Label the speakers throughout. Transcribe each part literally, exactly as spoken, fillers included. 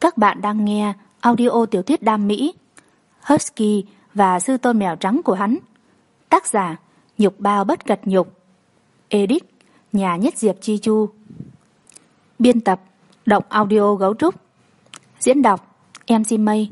Speaker 1: Các bạn đang nghe audio tiểu thuyết đam mỹ Husky và sư tôn mèo trắng của hắn. Tác giả Nhục Bao Bất Cật Nhục. Edit Nhà Nhất Diệp Chi Chu. Biên tập Động Audio Gấu Trúc. Diễn đọc em xê Mây.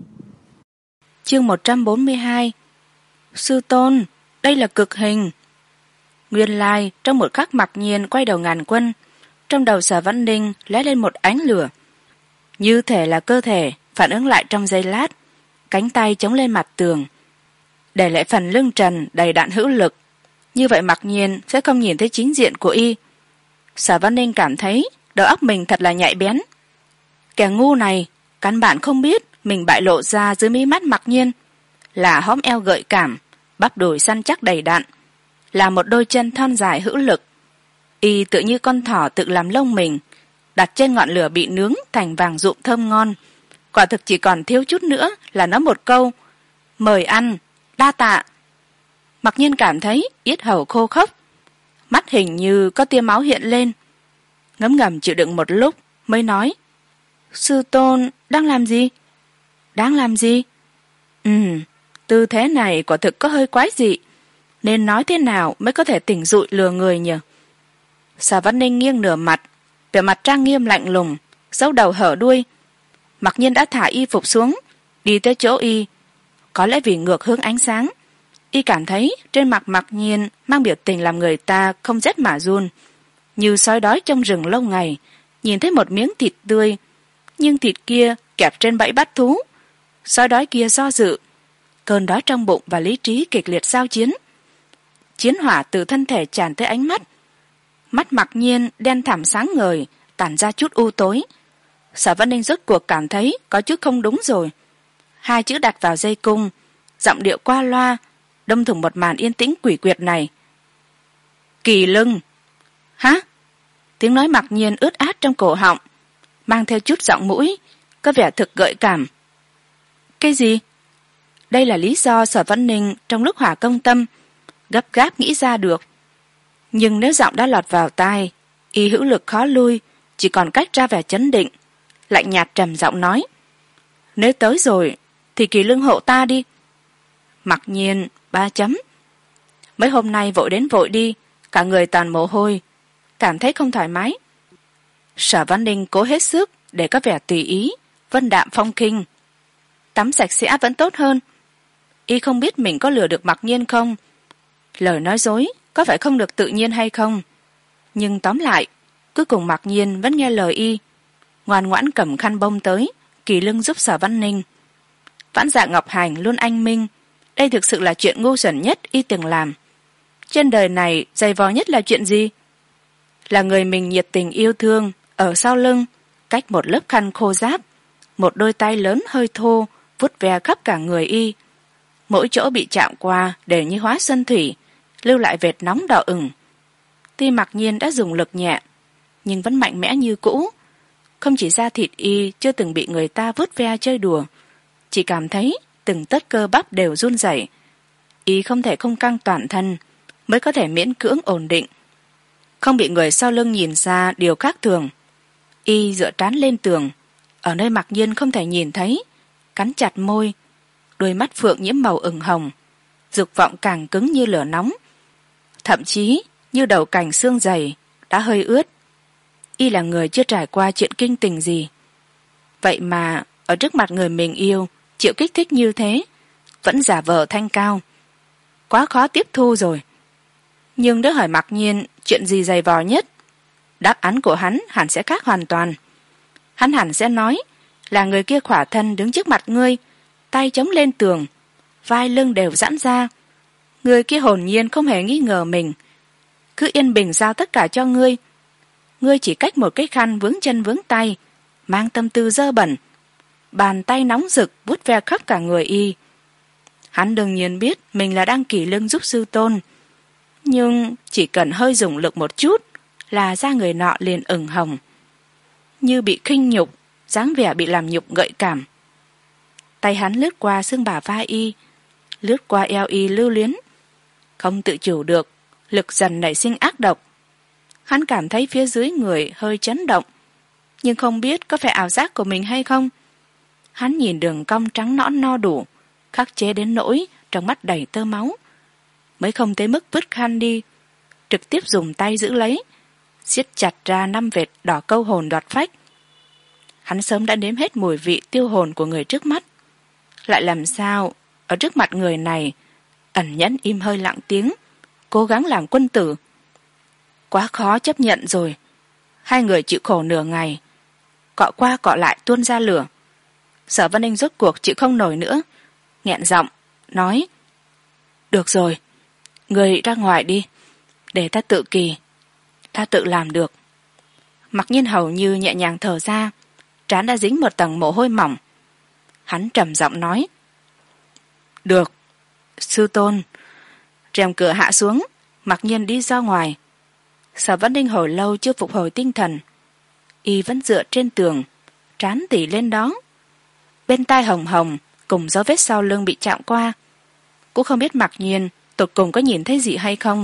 Speaker 2: Chương một trăm bốn mươi hai. Sư tôn, đây là cực hình. Nguyên lai trong một khắc mặc nhiên quay đầu ngàn quân, trong đầu Sở Văn Ninh lóe lên một ánh lửa, như thể là cơ thể phản ứng lại trong giây lát, cánh tay chống lên mặt tường, để lại phần lưng trần đầy đạn hữu lực. Như vậy mặc nhiên sẽ không nhìn thấy chính diện của y. Sở Văn Ninh cảm thấy đầu óc mình thật là nhạy bén. Kẻ ngu này căn bản không biết mình bại lộ ra dưới mí mắt mặc nhiên là hõm eo gợi cảm, bắp đùi săn chắc đầy đạn, là một đôi chân thon dài hữu lực. Y tự như con thỏ tự làm lông mình, đặt trên ngọn lửa bị nướng thành vàng rụm thơm ngon. Quả thực chỉ còn thiếu chút nữa là nói một câu mời ăn, đa tạ. Mặc nhiên cảm thấy yết hầu khô khốc, mắt hình như có tia máu hiện lên. Ngấm ngầm chịu đựng một lúc mới nói: sư tôn đang làm gì? Đang làm gì? Ừ, tư thế này quả thực có hơi quái dị, nên nói thế nào mới có thể tỉnh dụi lừa người nhỉ? Sở Văn Ninh nghiêng nửa mặt, vẻ mặt trang nghiêm lạnh lùng, giấu đầu hở đuôi. Mặc nhiên đã thả y phục xuống, đi tới chỗ y. Có lẽ vì ngược hướng ánh sáng, y cảm thấy trên mặt mặc nhiên mang biểu tình làm người ta không rét mà run, như sói đói trong rừng lâu ngày nhìn thấy một miếng thịt tươi, nhưng thịt kia kẹp trên bẫy bắt thú. Sói đói kia do dự, cơn đói trong bụng và lý trí kịch liệt giao chiến. Chiến hỏa từ thân thể tràn tới ánh mắt. Mắt mặc nhiên đen thẳm sáng ngời, tản ra chút u tối. Sở Văn Ninh rốt cuộc cảm thấy có chút không đúng rồi. Hai chữ đặt vào dây cung, giọng điệu qua loa, đâm thủng một màn yên tĩnh quỷ quyệt này. Kỳ lưng. Hả? Tiếng nói mặc nhiên ướt át trong cổ họng, mang theo chút giọng mũi, có vẻ thực gợi cảm. Cái gì? Đây là lý do Sở Văn Ninh trong lúc hỏa công tâm gấp gáp nghĩ ra được. Nhưng nếu giọng đã lọt vào tai, y hữu lực khó lui, chỉ còn cách ra vẻ chấn định, lạnh nhạt trầm giọng nói: nếu tới rồi thì Kỳ lưng hộ ta đi. Mặc nhiên ba chấm. Mấy hôm nay vội đến vội đi, cả người toàn mồ hôi, cảm thấy không thoải mái. Sở Văn Ninh cố hết sức để có vẻ tùy ý, vân đạm phong khinh. Tắm sạch sẽ vẫn tốt hơn. Y không biết mình có lừa được mặc nhiên không, lời nói dối có phải không được tự nhiên hay không. Nhưng tóm lại, cuối cùng mặc nhiên vẫn nghe lời y, ngoan ngoãn cầm khăn bông tới Kỳ lưng giúp Sở Văn Ninh. Vãn Dạ Ngọc Hành luôn anh minh, đây thực sự là chuyện ngu xuẩn nhất y từng làm. Trên đời này dày vò nhất là chuyện gì? Là người mình nhiệt tình yêu thương ở sau lưng, cách một lớp khăn khô ráp, một đôi tay lớn hơi thô vuốt ve khắp cả người y. Mỗi chỗ bị chạm qua đều như hóa xuân thủy, lưu lại vệt nóng đỏ ửng. Tuy mặc nhiên đã dùng lực nhẹ, nhưng vẫn mạnh mẽ như cũ. Không chỉ da thịt y chưa từng bị người ta vuốt ve chơi đùa, chỉ cảm thấy từng tấc cơ bắp đều run rẩy. Y không thể không căng toàn thân mới có thể miễn cưỡng ổn định, không bị người sau lưng nhìn ra điều khác thường. Y dựa trán lên tường, ở nơi mặc nhiên không thể nhìn thấy, cắn chặt môi, đôi mắt phượng nhiễm màu ửng hồng, dục vọng càng cứng như lửa nóng, thậm chí như đầu cành xương dày đã hơi ướt. Y là người chưa trải qua chuyện kinh tình gì, vậy mà ở trước mặt người mình yêu chịu kích thích như thế, vẫn giả vờ thanh cao, quá khó tiếp thu rồi. Nhưng nếu hỏi mặc nhiên chuyện gì dày vò nhất, đáp án của hắn hẳn sẽ khác hoàn toàn. Hắn hẳn sẽ nói là người kia khỏa thân đứng trước mặt ngươi, tay chống lên tường, vai lưng đều giãn ra. Người kia hồn nhiên không hề nghi ngờ mình, cứ yên bình giao tất cả cho ngươi. Ngươi chỉ cách một cái khăn vướng chân vướng tay, mang tâm tư dơ bẩn, bàn tay nóng rực vuốt ve khắp cả người y. Hắn đương nhiên biết mình là đang Kỳ lưng giúp sư tôn, nhưng chỉ cần hơi dùng lực một chút là da người nọ liền ửng hồng, như bị khinh nhục, dáng vẻ bị làm nhục gợi cảm. Tay hắn lướt qua xương bả vai y, lướt qua eo y lưu luyến, không tự chủ được, lực dần nảy sinh ác độc. Hắn cảm thấy phía dưới người hơi chấn động, nhưng không biết có phải ảo giác của mình hay không. Hắn nhìn đường cong trắng nõn no đủ, khắc chế đến nỗi trong mắt đầy tơ máu, mới không tới mức vứt khăn đi, trực tiếp dùng tay giữ lấy, siết chặt ra năm vệt đỏ câu hồn đoạt phách. Hắn sớm đã nếm hết mùi vị tiêu hồn của người trước mắt, lại làm sao ở trước mặt người này ẩn nhẫn im hơi lặng tiếng, cố gắng làm quân tử. Quá khó chấp nhận rồi. Hai người chịu khổ nửa ngày, cọ qua cọ lại tuôn ra lửa. Sở Vân Ninh rốt cuộc chịu không nổi nữa, nghẹn giọng nói: được rồi, người ra ngoài đi, để ta tự kỳ, ta tự làm được. Mặc Nhiên hầu như nhẹ nhàng thở ra, trán đã dính một tầng mồ hôi mỏng. Hắn trầm giọng nói: được, sư tôn. Rèm cửa hạ xuống, Mặc Nhiên đi ra ngoài. Sở Vân Ninh hồi lâu chưa phục hồi tinh thần, y vẫn dựa trên tường, trán tỉ lên đó, bên tai hồng hồng cùng dấu vết sau lưng bị chạm qua. Cũng không biết Mặc Nhiên tột cùng có nhìn thấy gì hay không.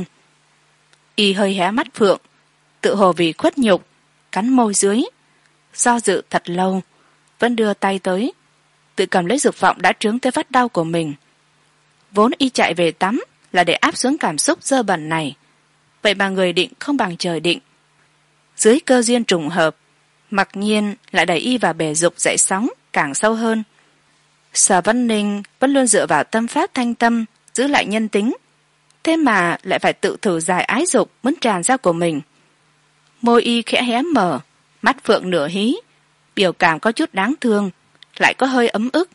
Speaker 2: Y hơi hé mắt phượng, tự hồ vì khuất nhục, cắn môi dưới, do dự thật lâu, vẫn đưa tay tới, tự cầm lấy dược vọng đã trướng tới phát đau của mình. Vốn y chạy về tắm là để áp xuống cảm xúc dơ bẩn này, vậy mà người định không bằng trời định. Dưới cơ duyên trùng hợp, Mặc Nhiên lại đẩy y vào bể dục dậy sóng càng sâu hơn. Sở Vân Ninh vẫn luôn dựa vào tâm pháp thanh tâm giữ lại nhân tính, thế mà lại phải tự thử giải ái dục muốn tràn ra của mình. Môi y khẽ hé mở, mắt phượng nửa hí, biểu cảm có chút đáng thương, lại có hơi ấm ức.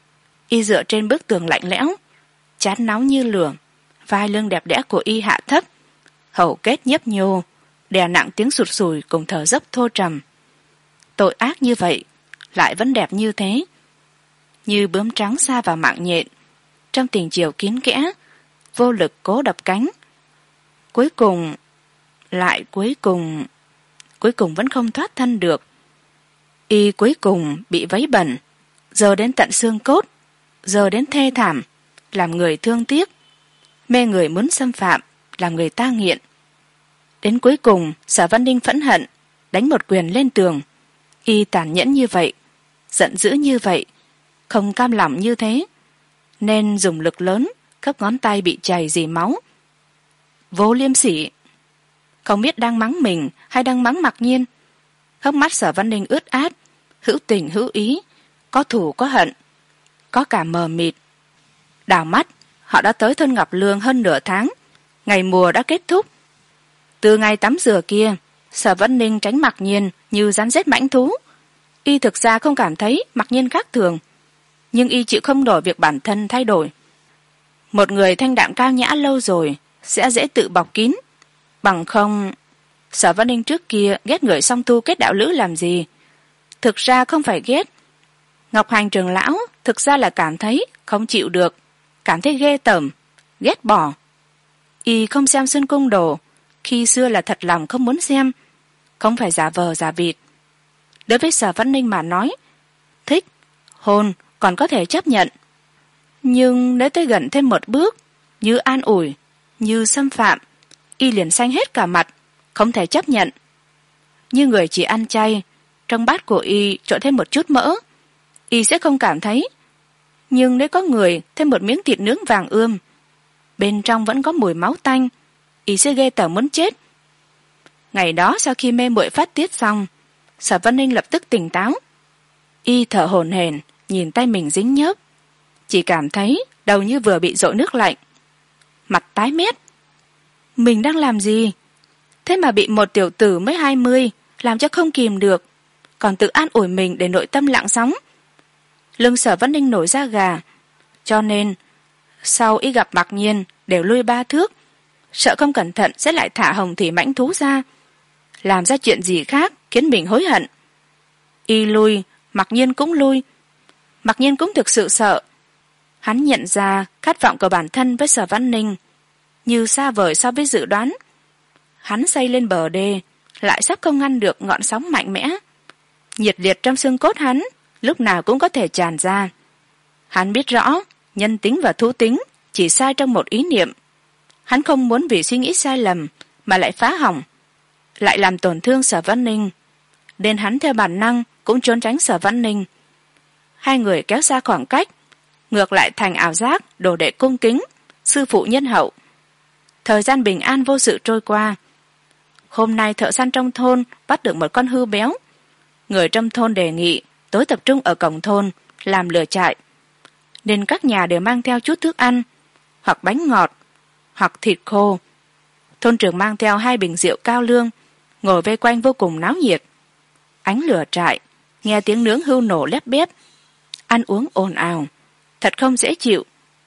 Speaker 2: Y dựa trên bức tường lạnh lẽo, trán nóng như lửa, vai lưng đẹp đẽ của y hạ thấp, hầu kết nhấp nhô, đè nặng tiếng sụt sùi cùng thở dốc thô trầm. Tội ác như vậy lại vẫn đẹp như thế, như bướm trắng sa vào mạng nhện, trong tình chiều kín kẽ, vô lực cố đập cánh. Cuối cùng, lại cuối cùng, cuối cùng vẫn không thoát thân được. Y cuối cùng bị vấy bẩn, giờ đến tận xương cốt, giờ đến thê thảm, làm người thương tiếc, mê người muốn xâm phạm, làm người ta nghiện. Đến cuối cùng, Sở Vân Ninh phẫn hận, đánh một quyền lên tường. Y tàn nhẫn như vậy, giận dữ như vậy, không cam lòng như thế, nên dùng lực lớn, khớp ngón tay bị chảy rỉ máu. Vô liêm sỉ! Không biết đang mắng mình hay đang mắng Mặc Nhiên. Hốc mắt Sở Vân Ninh ướt át, hữu tình hữu ý, có thù có hận, có cả mờ mịt. Đảo mắt, họ đã tới thôn Ngọc Lương hơn nửa tháng, ngày mùa đã kết thúc. Từ ngày tắm rửa kia, Sở Vân Ninh tránh Mặc Nhiên như rắn rết mãnh thú. Y thực ra không cảm thấy Mặc Nhiên khác thường, nhưng y chịu không nổi việc bản thân thay đổi. Một người thanh đạm cao nhã lâu rồi sẽ dễ tự bọc kín, bằng không. Sở Vân Ninh trước kia ghét người song tu kết đạo lữ làm gì? Thực ra không phải ghét. Ngọc Hành trưởng lão thực ra là cảm thấy không chịu được, cảm thấy ghê tởm, ghét bỏ. Y không xem Xuân Cung Đồ, khi xưa là thật lòng không muốn xem, không phải giả vờ giả vịt. Đối với Sở Vân Ninh mà nói, thích, hôn còn có thể chấp nhận, nhưng nếu tới gần thêm một bước, như an ủi, như xâm phạm, y liền xanh hết cả mặt, không thể chấp nhận. Như người chỉ ăn chay, trong bát của y trộn thêm một chút mỡ, y sẽ không cảm thấy, nhưng nếu có người thêm một miếng thịt nướng vàng ươm, bên trong vẫn có mùi máu tanh, y sẽ ghê tởm muốn chết. Ngày đó sau khi mê muội phát tiết xong, Sở Vân Ninh lập tức tỉnh táo. Y thở hổn hển nhìn tay mình dính nhớp, chỉ cảm thấy đầu như vừa bị dội nước lạnh, mặt tái mét. Mình đang làm gì? Thế mà bị một tiểu tử mới hai mươi làm cho không kìm được, còn tự an ủi mình để nội tâm lặng sóng. Lưng Sở Vân Ninh nổi da gà, cho nên sau y gặp Mặc Nhiên đều lui ba thước, sợ không cẩn thận sẽ lại thả hồng thủy mãnh thú ra, làm ra chuyện gì khác khiến mình hối hận. Y lui, Mặc Nhiên cũng lui. Mặc Nhiên cũng thực sự sợ. Hắn nhận ra khát vọng của bản thân với Sở Vân Ninh như xa vời so với dự đoán. Hắn xây lên bờ đê, lại sắp không ngăn được ngọn sóng mạnh mẽ. Nhiệt liệt trong xương cốt hắn lúc nào cũng có thể tràn ra. Hắn biết rõ nhân tính và thú tính chỉ sai trong một ý niệm. Hắn không muốn vì suy nghĩ sai lầm mà lại phá hỏng, lại làm tổn thương Sở Vân Ninh, nên hắn theo bản năng cũng trốn tránh Sở Vân Ninh. hai người kéo xa khoảng cách, ngược lại thành ảo giác đồ đệ cung kính, sư phụ nhân hậu. Thời gian bình an vô sự trôi qua. Hôm nay thợ săn trong thôn bắt được một con hươu béo. Người trong thôn đề nghị tối tập trung ở cổng thôn làm lửa trại, nên các nhà đều mang theo chút thức ăn, hoặc bánh ngọt hoặc thịt khô. Thôn trưởng mang theo hai bình rượu cao lương, ngồi vây quanh vô cùng náo nhiệt. Ánh lửa trại, nghe tiếng nướng hươu nổ lép bép, ăn uống ồn ào, thật không dễ chịu.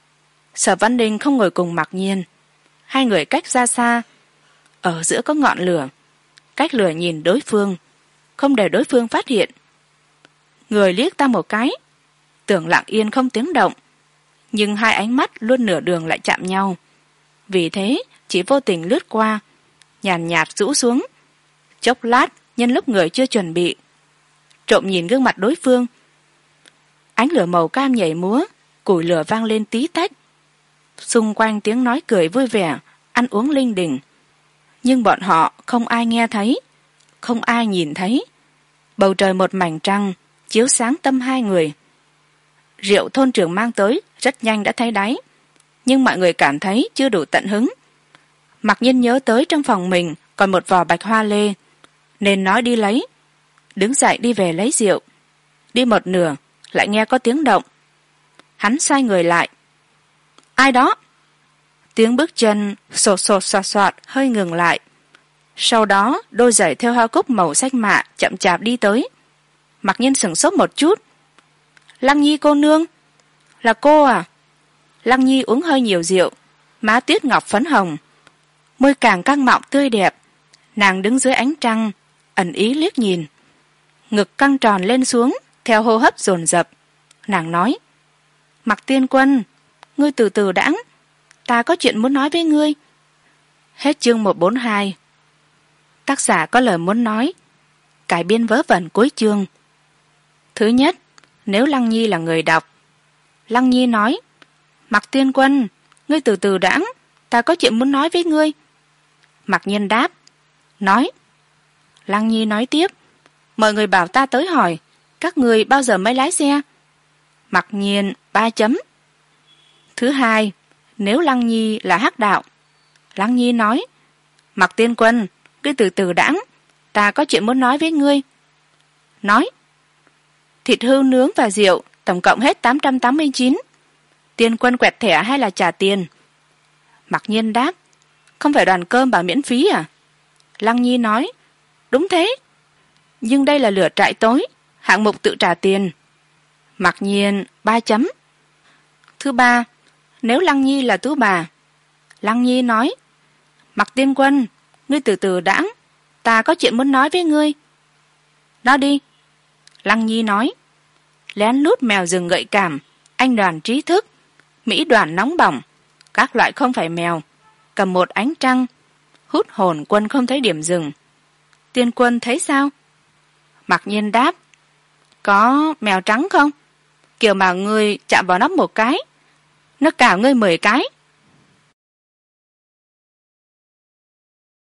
Speaker 2: Sở Văn Đình không ngồi cùng Mặc Nhiên, hai người cách ra xa. Ở giữa có ngọn lửa, cách lửa nhìn đối phương, không để đối phương phát hiện. Người liếc ta một cái, tưởng lặng yên không tiếng động, nhưng hai ánh mắt luôn nửa đường lại chạm nhau. Vì thế chỉ vô tình lướt qua, nhàn nhạt rũ xuống. Chốc lát, nhân lúc người chưa chuẩn bị, trộm nhìn gương mặt đối phương. Ánh lửa màu cam nhảy múa, củi lửa vang lên tí tách. Xung quanh tiếng nói cười vui vẻ, ăn uống linh đình. Nhưng bọn họ không ai nghe thấy, không ai nhìn thấy. Bầu trời một mảnh trăng, chiếu sáng tâm hai người. Rượu thôn trưởng mang tới rất nhanh đã thấy đáy, nhưng mọi người cảm thấy chưa đủ tận hứng. Mặc Nhiên nhớ tới trong phòng mình còn một vò bạch hoa lê, nên nói đi lấy. Đứng dậy đi về lấy rượu. Đi một nửa lại nghe có tiếng động. Hắn xoay người lại. Ai đó? Tiếng bước chân sột sột soạt soạt hơi ngừng lại. Sau đó đôi giày theo hoa cúc màu xanh mạ chậm chạp đi tới. Mặc Nhiên sửng sốt một chút. Lăng Nhi cô nương. Là cô à? Lăng Nhi uống hơi nhiều rượu, má tuyết ngọc phấn hồng, môi càng căng mọng tươi đẹp. Nàng đứng dưới ánh trăng, ẩn ý liếc nhìn, ngực căng tròn lên xuống theo hô hấp dồn dập. Nàng nói: Mặc tiên quân, ngươi từ từ đãng, ta có chuyện muốn nói với ngươi. Hết chương một trăm bốn mươi hai. Tác giả có lời muốn nói. Cải biên vớ vẩn cuối chương. Thứ nhất, nếu Lăng Nhi là người đọc. Lăng Nhi nói: Mặc tiên quân, ngươi từ từ đãng, ta có chuyện muốn nói với ngươi. Mặc Nhiên đáp: Nói. Lăng Nhi nói tiếp: Mọi người bảo ta tới hỏi, các người bao giờ mới lái xe? Mặc Nhiên ba chấm. Thứ hai, nếu Lăng Nhi là hắc đạo. Lăng Nhi nói: Mặc tiên quân, ngươi từ từ đãng, ta có chuyện muốn nói với ngươi. Nói. Thịt hươu nướng và rượu tổng cộng hết tám trăm tám mươi chín. Tiên quân quẹt thẻ hay là trả tiền? Mặc Nhiên đáp: Không phải đoàn cơm bảo miễn phí à? Lăng Nhi nói: Đúng thế, nhưng đây là lửa trại tối, hạng mục tự trả tiền. Mặc Nhiên ba chấm. Thứ ba, nếu Lăng Nhi là tú bà. Lăng Nhi nói: Mặc tiên quân, ngươi từ từ đãng, ta có chuyện muốn nói với ngươi. Nói đi. Lăng Nhi nói: Lén lút mèo rừng gợi cảm, anh đoàn trí thức, mỹ đoàn nóng bỏng, các loại không phải mèo, cầm một ánh trăng, hút hồn quân không thấy điểm dừng. Tiên quân thấy sao? Mặc Nhiên đáp: Có mèo trắng không? Kiểu mà ngươi chạm vào nắp một cái, nó cào ngươi mười cái,